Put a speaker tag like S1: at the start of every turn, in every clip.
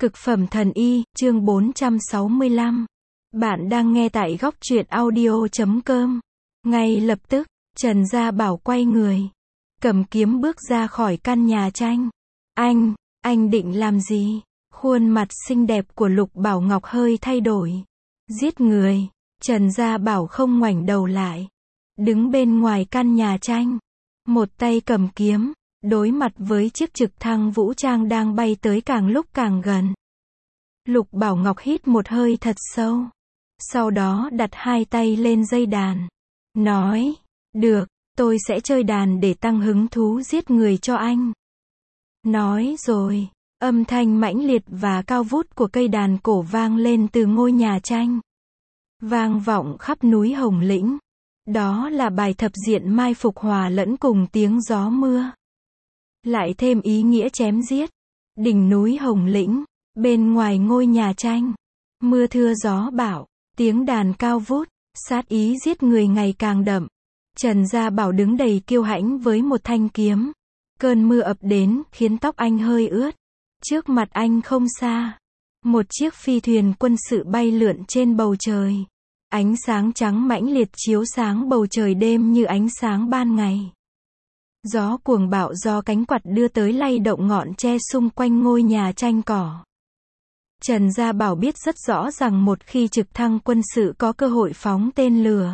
S1: Cực phẩm thần y, chương 465. Bạn đang nghe tại góc truyện audio.com. Ngay lập tức, Trần Gia Bảo quay người, cầm kiếm bước ra khỏi căn nhà tranh. Anh định làm gì? Khuôn mặt xinh đẹp của Lục Bảo Ngọc hơi thay đổi. Giết người. Trần Gia Bảo không ngoảnh đầu lại, đứng bên ngoài căn nhà tranh, một tay cầm kiếm, đối mặt với chiếc trực thăng vũ trang đang bay tới càng lúc càng gần. Lục Bảo Ngọc hít một hơi thật sâu, sau đó đặt hai tay lên dây đàn, nói, được, tôi sẽ chơi đàn để tăng hứng thú giết người cho anh. Nói rồi, âm thanh mãnh liệt và cao vút của cây đàn cổ vang lên từ ngôi nhà tranh, vang vọng khắp núi Hồng Lĩnh. Đó là bài thập diện mai phục hòa lẫn cùng tiếng gió mưa, lại thêm ý nghĩa chém giết. Đỉnh núi Hồng Lĩnh, bên ngoài ngôi nhà tranh, mưa thưa gió bão, tiếng đàn cao vút, sát ý giết người ngày càng đậm. Trần Gia Bảo đứng đầy kiêu hãnh với một thanh kiếm. Cơn mưa ập đến, khiến tóc anh hơi ướt. Trước mặt anh không xa, một chiếc phi thuyền quân sự bay lượn trên bầu trời. Ánh sáng trắng mãnh liệt chiếu sáng bầu trời đêm như ánh sáng ban ngày. Gió cuồng bạo do cánh quạt đưa tới lay động ngọn tre xung quanh ngôi nhà tranh cỏ. Trần Gia Bảo biết rất rõ rằng một khi trực thăng quân sự có cơ hội phóng tên lửa,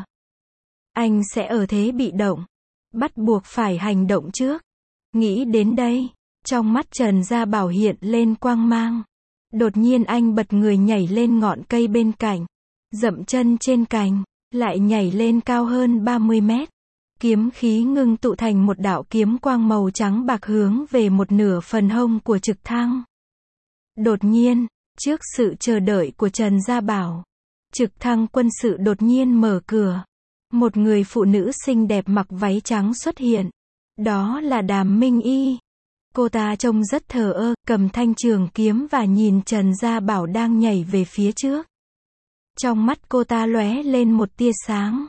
S1: anh sẽ ở thế bị động, bắt buộc phải hành động trước. Nghĩ đến đây, trong mắt Trần Gia Bảo hiện lên quang mang. Đột nhiên anh bật người nhảy lên ngọn cây bên cạnh, dậm chân trên cành, lại nhảy lên cao hơn 30 mét. Kiếm khí ngưng tụ thành một đạo kiếm quang màu trắng bạc hướng về một nửa phần hông của trực thăng. Đột nhiên, trước sự chờ đợi của Trần Gia Bảo, trực thăng quân sự đột nhiên mở cửa. Một người phụ nữ xinh đẹp mặc váy trắng xuất hiện. Đó là Đàm Minh Y. Cô ta trông rất thờ ơ, cầm thanh trường kiếm và nhìn Trần Gia Bảo đang nhảy về phía trước. Trong mắt cô ta lóe lên một tia sáng.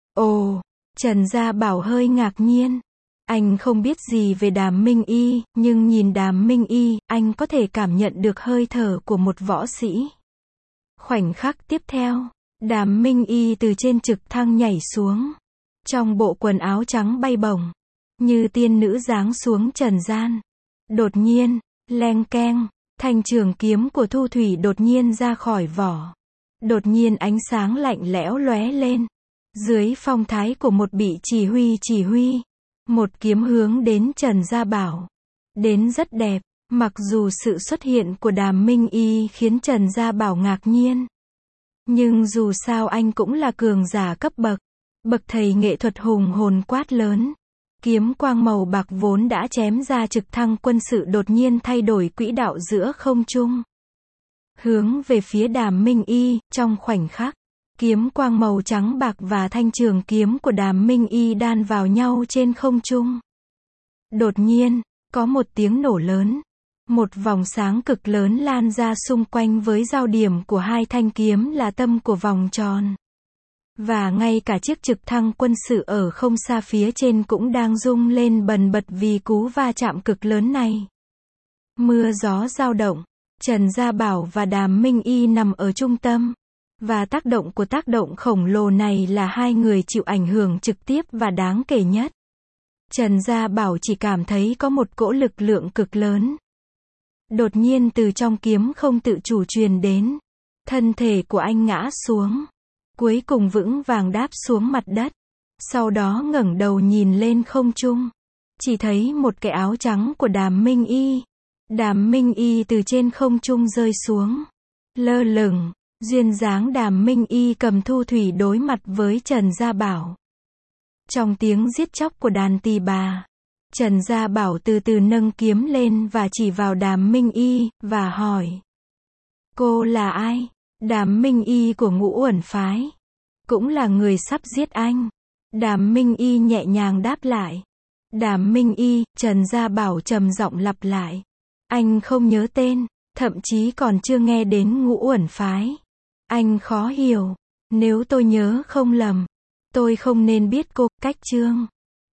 S1: Ồ, Trần Gia Bảo hơi ngạc nhiên. Anh không biết gì về Đàm Minh Y, nhưng nhìn Đàm Minh Y, anh có thể cảm nhận được hơi thở của một võ sĩ. Khoảnh khắc tiếp theo, Đàm Minh Y từ trên trực thăng nhảy xuống, trong bộ quần áo trắng bay bổng, như tiên nữ giáng xuống trần gian. Đột nhiên, leng keng, thanh trường kiếm của Thu Thủy đột nhiên ra khỏi vỏ. Đột nhiên ánh sáng lạnh lẽo lóe lên. Dưới phong thái của một vị chỉ huy, một kiếm hướng đến Trần Gia Bảo. Đến rất đẹp, mặc dù sự xuất hiện của Đàm Minh Y khiến Trần Gia Bảo ngạc nhiên. Nhưng dù sao anh cũng là cường giả cấp bậc thầy nghệ thuật hùng hồn quát lớn. Kiếm quang màu bạc vốn đã chém ra trực thăng quân sự đột nhiên thay đổi quỹ đạo giữa không trung, hướng về phía Đàm Minh Y. Trong khoảnh khắc, kiếm quang màu trắng bạc và thanh trường kiếm của Đàm Minh Y đan vào nhau trên không trung. Đột nhiên, có một tiếng nổ lớn. Một vòng sáng cực lớn lan ra xung quanh với giao điểm của hai thanh kiếm là tâm của vòng tròn. Và ngay cả chiếc trực thăng quân sự ở không xa phía trên cũng đang rung lên bần bật vì cú va chạm cực lớn này. Mưa gió dao động, Trần Gia Bảo và Đàm Minh Y nằm ở trung tâm. Và tác động khổng lồ này là hai người chịu ảnh hưởng trực tiếp và đáng kể nhất. Trần Gia Bảo chỉ cảm thấy có một cỗ lực lượng cực lớn. Đột nhiên từ trong kiếm không tự chủ truyền đến. Thân thể của anh ngã xuống, cuối cùng vững vàng đáp xuống mặt đất. Sau đó ngẩng đầu nhìn lên không trung, chỉ thấy một cái áo trắng của Đàm Minh Y. Đàm Minh Y từ trên không trung rơi xuống, lơ lửng. Duyên dáng Đàm Minh Y cầm Thu Thủy đối mặt với Trần Gia Bảo. Trong tiếng giết chóc của đàn tỳ bà, Trần Gia Bảo từ từ nâng kiếm lên và chỉ vào Đàm Minh Y, và hỏi. Cô là ai? Đàm Minh Y của Ngũ Uẩn Phái. Cũng là người sắp giết anh. Đàm Minh Y nhẹ nhàng đáp lại. Đàm Minh Y, Trần Gia Bảo trầm giọng lặp lại. Anh không nhớ tên, thậm chí còn chưa nghe đến Ngũ Uẩn Phái. Anh khó hiểu. Nếu tôi nhớ không lầm, tôi không nên biết cô. Cách chương